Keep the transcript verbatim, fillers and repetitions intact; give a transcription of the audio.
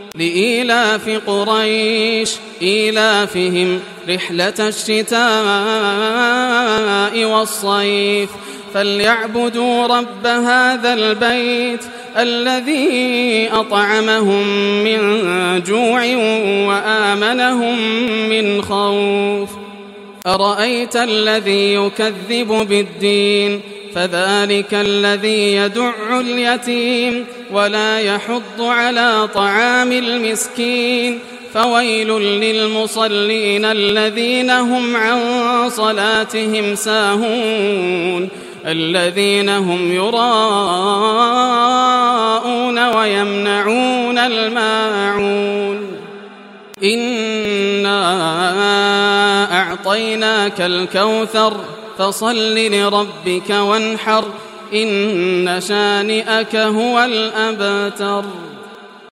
لإيلاف قريش إيلافهم رحلة الشتاء والصيف فليعبدوا رب هذا البيت الذي أطعمهم من جوع وآمنهم من خوف. أرأيت الذي يكذب بالدين فذلك الذي يدع اليتيم ولا يحض على طعام المسكين فويل للمصلين الذين هم عن صلاتهم ساهون الذين هم يراءون ويمنعون الماعون. إنا أعطيناك الكوثر فصل لربك وانحر إن شانئك هو الأبتر.